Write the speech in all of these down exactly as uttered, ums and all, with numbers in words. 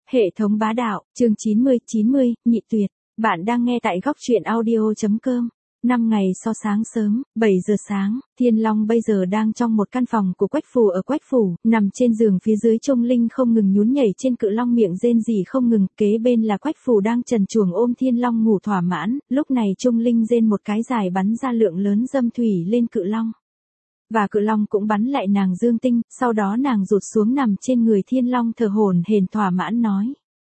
Hệ thống bá đạo, chương chín mươi, chín mươi, nhị tuyệt. Bạn đang nghe tại góc truyện audio.com. Năm ngày so sáng sớm, bảy giờ sáng, Thiên Long bây giờ đang trong một căn phòng của Quách Phù ở Quách Phủ, nằm trên giường phía dưới Trung Linh không ngừng nhún nhảy trên cự long miệng rên rỉ không ngừng, kế bên là Quách Phù đang trần truồng ôm Thiên Long ngủ thỏa mãn, lúc này Trung Linh rên một cái dài bắn ra lượng lớn dâm thủy lên cự long. Và cự long cũng bắn lại nàng dương tinh, sau đó nàng rụt xuống nằm trên người Thiên Long thở hổn hển thỏa mãn nói.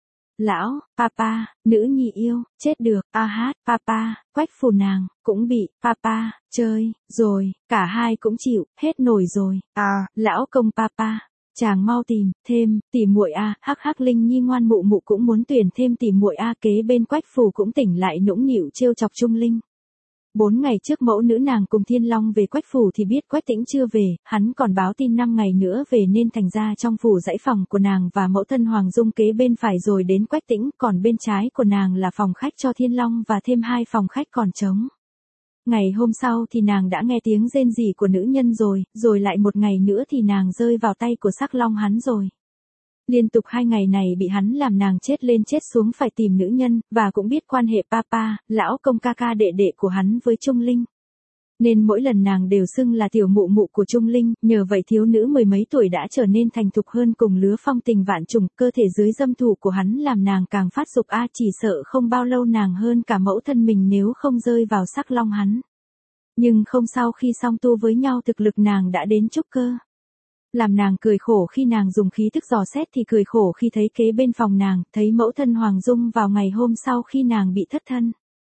Lão, papa, nữ nhi yêu, chết được, a hát, papa, Quách Phù nàng, cũng bị, papa, chơi, rồi, cả hai cũng chịu, hết nổi rồi, à, lão công papa, chàng mau tìm, thêm, tỉ muội a, hắc hắc Linh Nhi ngoan mụ mụ cũng muốn tuyển thêm tỉ muội a, kế bên Quách Phù cũng tỉnh lại nũng nịu trêu chọc Trung Linh. Bốn ngày trước mẫu nữ nàng cùng Thiên Long về Quách Phủ thì biết Quách Tĩnh chưa về, hắn còn báo tin năm ngày nữa về nên thành ra trong phủ dãy phòng của nàng và mẫu thân Hoàng Dung kế bên phải rồi đến Quách Tĩnh, còn bên trái của nàng là phòng khách cho Thiên Long và thêm hai phòng khách còn trống. Ngày hôm sau thì nàng đã nghe tiếng rên rỉ của nữ nhân rồi, rồi lại một ngày nữa thì nàng rơi vào tay của Sắc Long hắn rồi. Liên tục hai ngày này bị hắn làm nàng chết lên chết xuống phải tìm nữ nhân, và cũng biết quan hệ papa, lão công ca ca đệ đệ của hắn với Trung Linh. Nên mỗi lần nàng đều xưng là tiểu mụ mụ của Trung Linh, nhờ vậy thiếu nữ mười mấy tuổi đã trở nên thành thục hơn cùng lứa phong tình vạn trùng, cơ thể dưới dâm thủ của hắn làm nàng càng phát dục a, chỉ sợ không bao lâu nàng hơn cả mẫu thân mình nếu không rơi vào Sắc Long hắn. Nhưng không, sau khi song tu với nhau thực lực nàng đã đến trúc cơ. Làm nàng cười khổ khi nàng dùng khí thức dò xét thì cười khổ khi thấy kế bên phòng nàng, thấy mẫu thân Hoàng Dung vào ngày hôm sau khi nàng bị thất thân.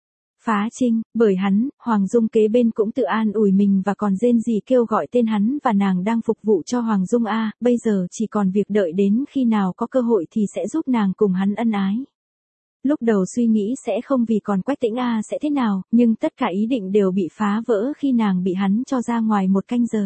Phá trinh, bởi hắn, Hoàng Dung kế bên cũng tự an ủi mình và còn rên rỉ kêu gọi tên hắn và nàng đang phục vụ cho Hoàng Dung a, bây giờ chỉ còn việc đợi đến khi nào có cơ hội thì sẽ giúp nàng cùng hắn ân ái. Lúc đầu suy nghĩ sẽ không vì còn Quách Tĩnh a sẽ thế nào, nhưng tất cả ý định đều bị phá vỡ khi nàng bị hắn cho ra ngoài một canh giờ.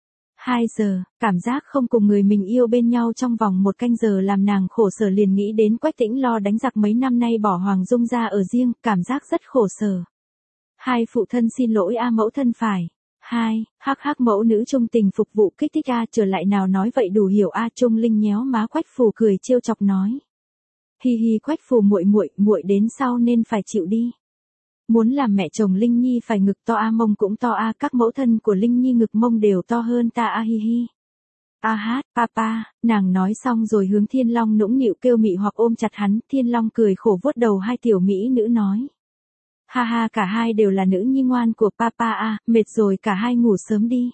Hai giờ, cảm giác không cùng người mình yêu bên nhau trong vòng một canh giờ làm nàng khổ sở, liền nghĩ đến Quách Tĩnh lo đánh giặc mấy năm nay bỏ Hoàng Dung ra ở riêng, cảm giác rất khổ sở. Hai phụ thân xin lỗi a, mẫu thân phải. Hai, hắc hắc mẫu nữ trung tình phục vụ kích thích a, trở lại nào nói vậy đủ hiểu a. Trung Linh nhéo má Quách Phù cười trêu chọc nói. Hi hi Quách Phù muội muội, muội đến sau nên phải chịu đi. Muốn làm mẹ chồng Linh Nhi phải ngực to a, mông cũng to a, các mẫu thân của Linh Nhi ngực mông đều to hơn ta a, hi hi. A hát, papa, nàng nói xong rồi hướng Thiên Long nũng nịu kêu mị hoặc ôm chặt hắn, Thiên Long cười khổ vuốt đầu hai tiểu mỹ nữ nói. Ha ha, cả hai đều là nữ nhi ngoan của papa a, mệt rồi cả hai ngủ sớm đi.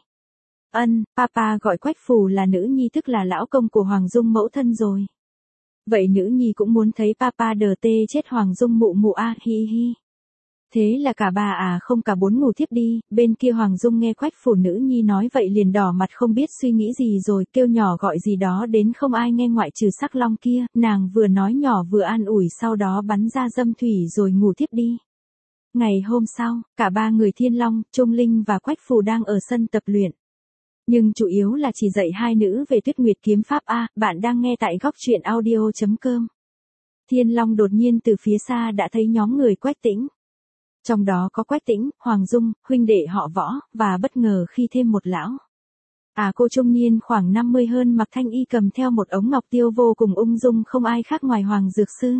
Ân, papa gọi Quách Phù là nữ nhi tức là lão công của Hoàng Dung mẫu thân rồi. Vậy nữ nhi cũng muốn thấy papa đờ tê chết Hoàng Dung mụ mụ a, hi hi. Thế là cả ba à không cả bốn ngủ thiếp đi, bên kia Hoàng Dung nghe Quách Phù nữ nhi nói vậy liền đỏ mặt không biết suy nghĩ gì rồi kêu nhỏ gọi gì đó đến không ai nghe ngoại trừ Sắc Long kia, nàng vừa nói nhỏ vừa an ủi sau đó bắn ra dâm thủy rồi ngủ thiếp đi. Ngày hôm sau, cả ba người Thiên Long, Trung Linh và Quách Phù đang ở sân tập luyện. Nhưng chủ yếu là chỉ dạy hai nữ về Tuyết Nguyệt kiếm pháp a, bạn đang nghe tại góc truyện audio.com. Thiên Long đột nhiên từ phía xa đã thấy nhóm người Quách Tĩnh. Trong đó có Quách Tĩnh, Hoàng Dung, huynh đệ họ Võ, và bất ngờ khi thêm một lão. À cô trung niên khoảng năm mươi hơn mặc thanh y cầm theo một ống ngọc tiêu vô cùng ung dung không ai khác ngoài Hoàng Dược Sư.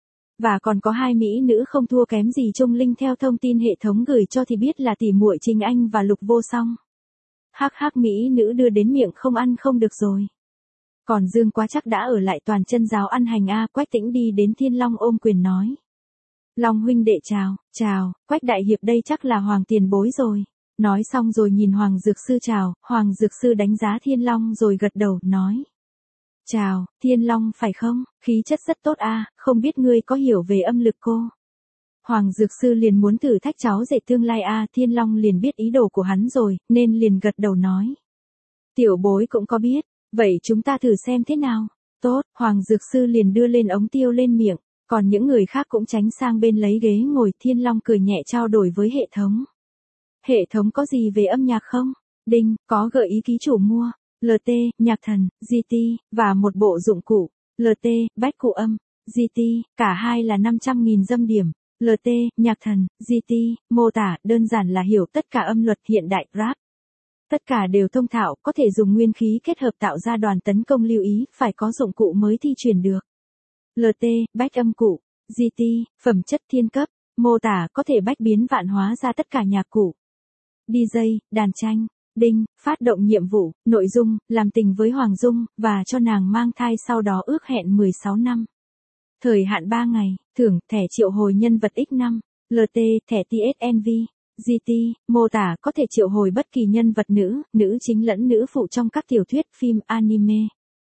Và còn có hai mỹ nữ không thua kém gì Trung Linh theo thông tin hệ thống gửi cho thì biết là tỉ muội Trình Anh và Lục Vô Song. Hắc hắc mỹ nữ đưa đến miệng không ăn không được rồi. Còn Dương Quá chắc đã ở lại toàn chân giáo ăn hành a, Quách Tĩnh đi đến Thiên Long ôm quyền nói. Long huynh đệ chào, chào, Quách đại hiệp đây chắc là Hoàng tiền bối rồi. Nói xong rồi nhìn Hoàng Dược Sư chào, Hoàng Dược Sư đánh giá Thiên Long rồi gật đầu, nói. Chào, Thiên Long phải không, khí chất rất tốt a, không biết ngươi có hiểu về âm lực cô. Hoàng Dược Sư liền muốn thử thách cháu dạy tương lai a, Thiên Long liền biết ý đồ của hắn rồi, nên liền gật đầu nói. Tiểu bối cũng có biết, vậy chúng ta thử xem thế nào. Tốt, Hoàng Dược Sư liền đưa lên ống tiêu lên miệng. Còn những người khác cũng tránh sang bên lấy ghế ngồi. Thiên Long cười nhẹ trao đổi với hệ thống. Hệ thống có gì về âm nhạc không? Đinh, có gợi ý ký chủ mua. lờ tê, nhạc thần, giê tê, và một bộ dụng cụ. lờ tê, bách cụ âm. giê tê, cả hai là năm trăm nghìn dâm điểm. lờ tê, nhạc thần, giê tê, mô tả, đơn giản là hiểu tất cả âm luật hiện đại, rap. Tất cả đều thông thạo, có thể dùng nguyên khí kết hợp tạo ra đoàn tấn công lưu ý, phải có dụng cụ mới thi chuyển được. lờ tê, bách âm cụ, giê tê, phẩm chất thiên cấp, mô tả có thể bách biến vạn hóa ra tất cả nhạc cụ. đê gi, đàn tranh, đinh, phát động nhiệm vụ, nội dung, làm tình với Hoàng Dung, và cho nàng mang thai sau đó ước hẹn mười sáu năm. Thời hạn ba ngày, thưởng, thẻ triệu hồi nhân vật nhân năm, lờ tê, thẻ tê ét en vê, giê tê, mô tả có thể triệu hồi bất kỳ nhân vật nữ, nữ chính lẫn nữ phụ trong các tiểu thuyết, phim, anime.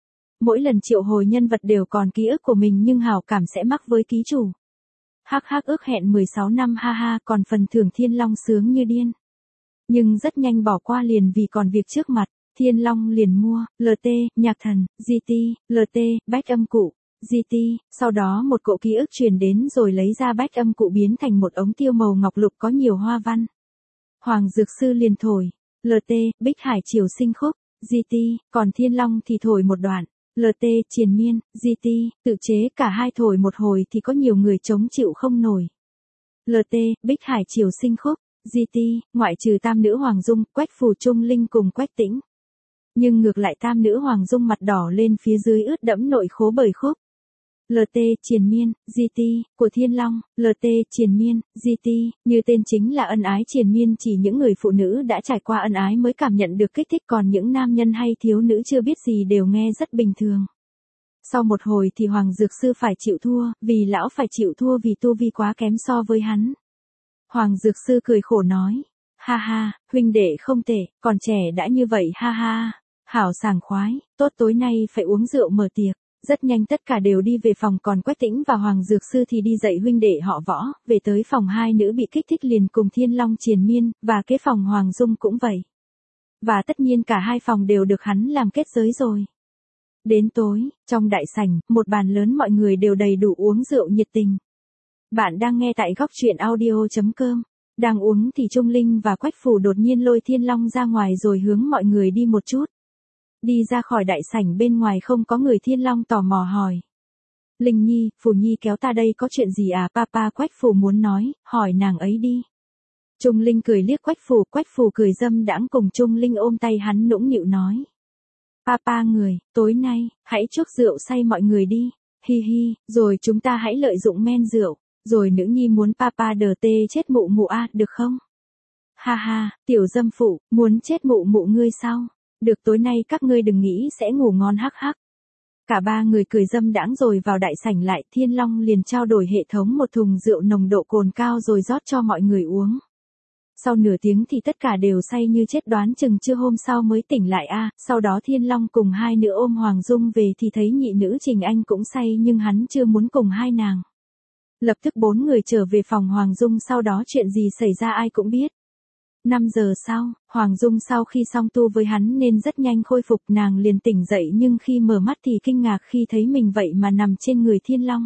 Mỗi lần triệu hồi nhân vật đều còn ký ức của mình nhưng hảo cảm sẽ mắc với ký chủ. Hắc hắc ước hẹn mười sáu năm ha ha, còn phần thưởng Thiên Long sướng như điên. Nhưng rất nhanh bỏ qua liền vì còn việc trước mặt, Thiên Long liền mua, lờ tê, nhạc thần, giê tê, lờ tê, bách âm cụ, giê tê, sau đó một cỗ ký ức truyền đến rồi lấy ra bách âm cụ biến thành một ống tiêu màu ngọc lục có nhiều hoa văn. Hoàng Dược Sư liền thổi, lờ tê, Bích Hải Triều Sinh Khúc, giê tê, còn Thiên Long thì thổi một đoạn, lờ tê, Triền Miên, giê tê, tự chế cả hai thổi một hồi thì có nhiều người chống chịu không nổi. lờ tê, Bích Hải Triều Sinh Khúc, giê tê, ngoại trừ tam nữ Hoàng Dung, Quách Phù Trung Linh cùng Quách Tĩnh. Nhưng ngược lại tam nữ Hoàng Dung mặt đỏ lên phía dưới ướt đẫm nội khố bởi khúc. lờ tê, Triền Miên, giê tê, của Thiên Long, lờ tê, Triền Miên, giê tê, như tên chính là ân ái triền miên, chỉ những người phụ nữ đã trải qua ân ái mới cảm nhận được kích thích, còn những nam nhân hay thiếu nữ chưa biết gì đều nghe rất bình thường. Sau một hồi thì Hoàng Dược Sư phải chịu thua, vì lão phải chịu thua vì tu vi quá kém so với hắn. Hoàng Dược Sư cười khổ nói, ha ha, huynh đệ không tệ, còn trẻ đã như vậy ha ha, hảo sảng khoái, tốt tối nay phải uống rượu mở tiệc. Rất nhanh tất cả đều đi về phòng, còn Quách Tĩnh và Hoàng Dược Sư thì đi dạy huynh đệ họ Võ, về tới phòng hai nữ bị kích thích liền cùng Thiên Long triền miên, và kế phòng Hoàng Dung cũng vậy. Và tất nhiên cả hai phòng đều được hắn làm kết giới rồi. Đến tối, trong đại sảnh, một bàn lớn mọi người đều đầy đủ uống rượu nhiệt tình. Bạn đang nghe tại góc truyện audio chấm com. Đang uống thì Trung Linh và Quách Phù đột nhiên lôi Thiên Long ra ngoài rồi hướng mọi người đi một chút. Đi ra khỏi đại sảnh bên ngoài không có người, Thiên Long tò mò hỏi. Linh Nhi, Phù Nhi kéo ta đây có chuyện gì à? Papa, Quách Phù muốn nói, hỏi nàng ấy đi. Trung Linh cười liếc Quách Phù, Quách Phù cười dâm đãng cùng Trung Linh ôm tay hắn nũng nịu nói. Papa người, tối nay, hãy chuốc rượu say mọi người đi, hi hi, rồi chúng ta hãy lợi dụng men rượu, rồi nữ nhi muốn Papa đờ tê chết mụ mụ a, được không? Ha ha, tiểu dâm phụ, muốn chết mụ mụ ngươi sao? Được, tối nay các ngươi đừng nghĩ sẽ ngủ ngon hắc hắc. Cả ba người cười dâm đãng rồi vào đại sảnh lại, Thiên Long liền trao đổi hệ thống một thùng rượu nồng độ cồn cao rồi rót cho mọi người uống. Sau nửa tiếng thì tất cả đều say như chết, đoán chừng trưa hôm sau mới tỉnh lại a. À, sau đó Thiên Long cùng hai nữ ôm Hoàng Dung về thì thấy nhị nữ Trình Anh cũng say nhưng hắn chưa muốn cùng hai nàng. Lập tức bốn người trở về phòng Hoàng Dung, sau đó chuyện gì xảy ra ai cũng biết. năm giờ sau, Hoàng Dung sau khi xong tu với hắn nên rất nhanh khôi phục, nàng liền tỉnh dậy nhưng khi mở mắt thì kinh ngạc khi thấy mình vậy mà nằm trên người Thiên Long.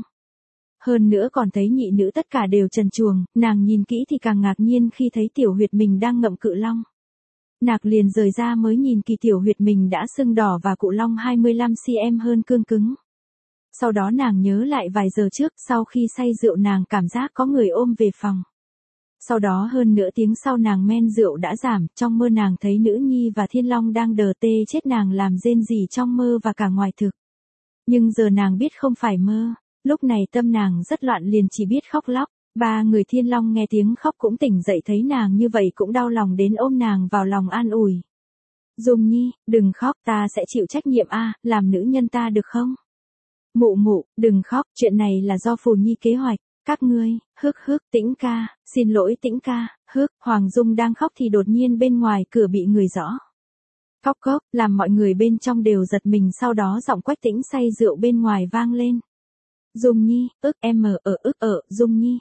Hơn nữa còn thấy nhị nữ tất cả đều trần truồng, nàng nhìn kỹ thì càng ngạc nhiên khi thấy tiểu huyệt mình đang ngậm cự long. Nàng liền rời ra mới nhìn kỳ tiểu huyệt mình đã sưng đỏ và cụ long hai mươi lăm xăng-ti-mét hơn cương cứng. Sau đó nàng nhớ lại vài giờ trước, sau khi say rượu nàng cảm giác có người ôm về phòng. Sau đó hơn nửa tiếng sau nàng men rượu đã giảm, trong mơ nàng thấy nữ nhi và Thiên Long đang đờ tê chết, nàng làm rên rỉ trong mơ và cả ngoài thực. Nhưng giờ nàng biết không phải mơ, lúc này tâm nàng rất loạn liền chỉ biết khóc lóc. Ba người Thiên Long nghe tiếng khóc cũng tỉnh dậy, thấy nàng như vậy cũng đau lòng đến ôm nàng vào lòng an ủi. Dung Nhi, đừng khóc, ta sẽ chịu trách nhiệm a, làm nữ nhân ta được không? Mụ mụ, đừng khóc, chuyện này là do Phù Nhi kế hoạch. Các ngươi, hức hức, Tĩnh ca, xin lỗi Tĩnh ca, hức, Hoàng Dung đang khóc thì đột nhiên bên ngoài cửa bị người gõ. Cốc cốc, làm mọi người bên trong đều giật mình, sau đó giọng Quách Tĩnh say rượu bên ngoài vang lên. Dung Nhi, ức em mở ở ức ở, Dung Nhi.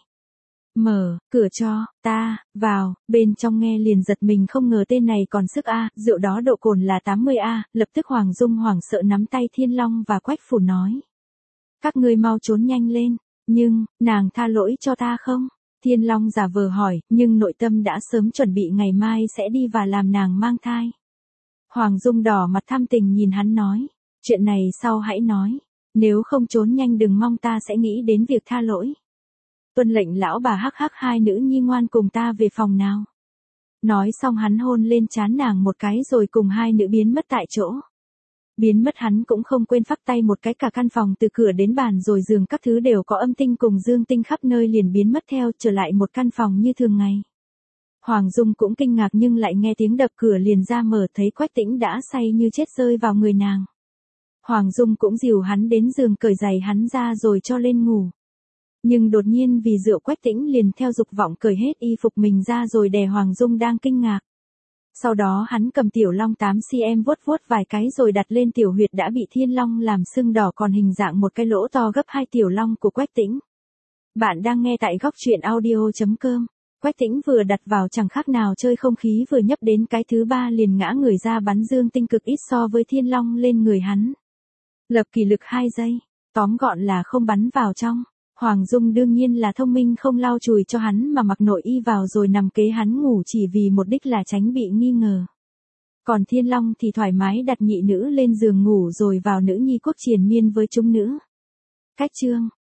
Mở, cửa cho, ta, vào, bên trong nghe liền giật mình, không ngờ tên này còn sức a, rượu đó độ cồn là tám mươi a, lập tức Hoàng Dung hoảng sợ nắm tay Thiên Long và Quách Phù nói. Các ngươi mau trốn nhanh lên. Nhưng, nàng tha lỗi cho ta không? Thiên Long giả vờ hỏi, nhưng nội tâm đã sớm chuẩn bị ngày mai sẽ đi và làm nàng mang thai. Hoàng Dung đỏ mặt thâm tình nhìn hắn nói, chuyện này sau hãy nói, nếu không trốn nhanh đừng mong ta sẽ nghĩ đến việc tha lỗi. Tuân lệnh lão bà, hắc hắc, hai nữ nhi ngoan cùng ta về phòng nào. Nói xong hắn hôn lên trán nàng một cái rồi cùng hai nữ biến mất tại chỗ. Biến mất hắn cũng không quên phắc tay một cái, cả căn phòng từ cửa đến bàn rồi giường các thứ đều có âm tinh cùng dương tinh khắp nơi liền biến mất theo, trở lại một căn phòng như thường ngày. Hoàng Dung cũng kinh ngạc nhưng lại nghe tiếng đập cửa liền ra mở, thấy Quách Tĩnh đã say như chết rơi vào người nàng. Hoàng Dung cũng dìu hắn đến giường, cởi giày hắn ra rồi cho lên ngủ. Nhưng đột nhiên vì rượu, Quách Tĩnh liền theo dục vọng cởi hết y phục mình ra rồi đè Hoàng Dung đang kinh ngạc. Sau đó hắn cầm tiểu long tám xăng-ti-mét vuốt vuốt vài cái rồi đặt lên tiểu huyệt đã bị thiên long làm sưng đỏ còn hình dạng một cái lỗ to gấp hai tiểu long của Quách Tĩnh. Bạn đang nghe tại góc truyện audio chấm com. Quách Tĩnh vừa đặt vào chẳng khác nào chơi không khí, vừa nhấp đến cái thứ ba liền ngã người ra, bắn dương tinh cực ít so với thiên long lên người hắn. Lập kỷ lực hai giây, tóm gọn là không bắn vào trong. Hoàng Dung đương nhiên là thông minh, không lau chùi cho hắn mà mặc nội y vào rồi nằm kế hắn ngủ, chỉ vì mục đích là tránh bị nghi ngờ. Còn thiên long thì thoải mái đặt nhị nữ lên giường ngủ rồi vào nữ nhi quốc triền miên với chúng nữ. Cách chương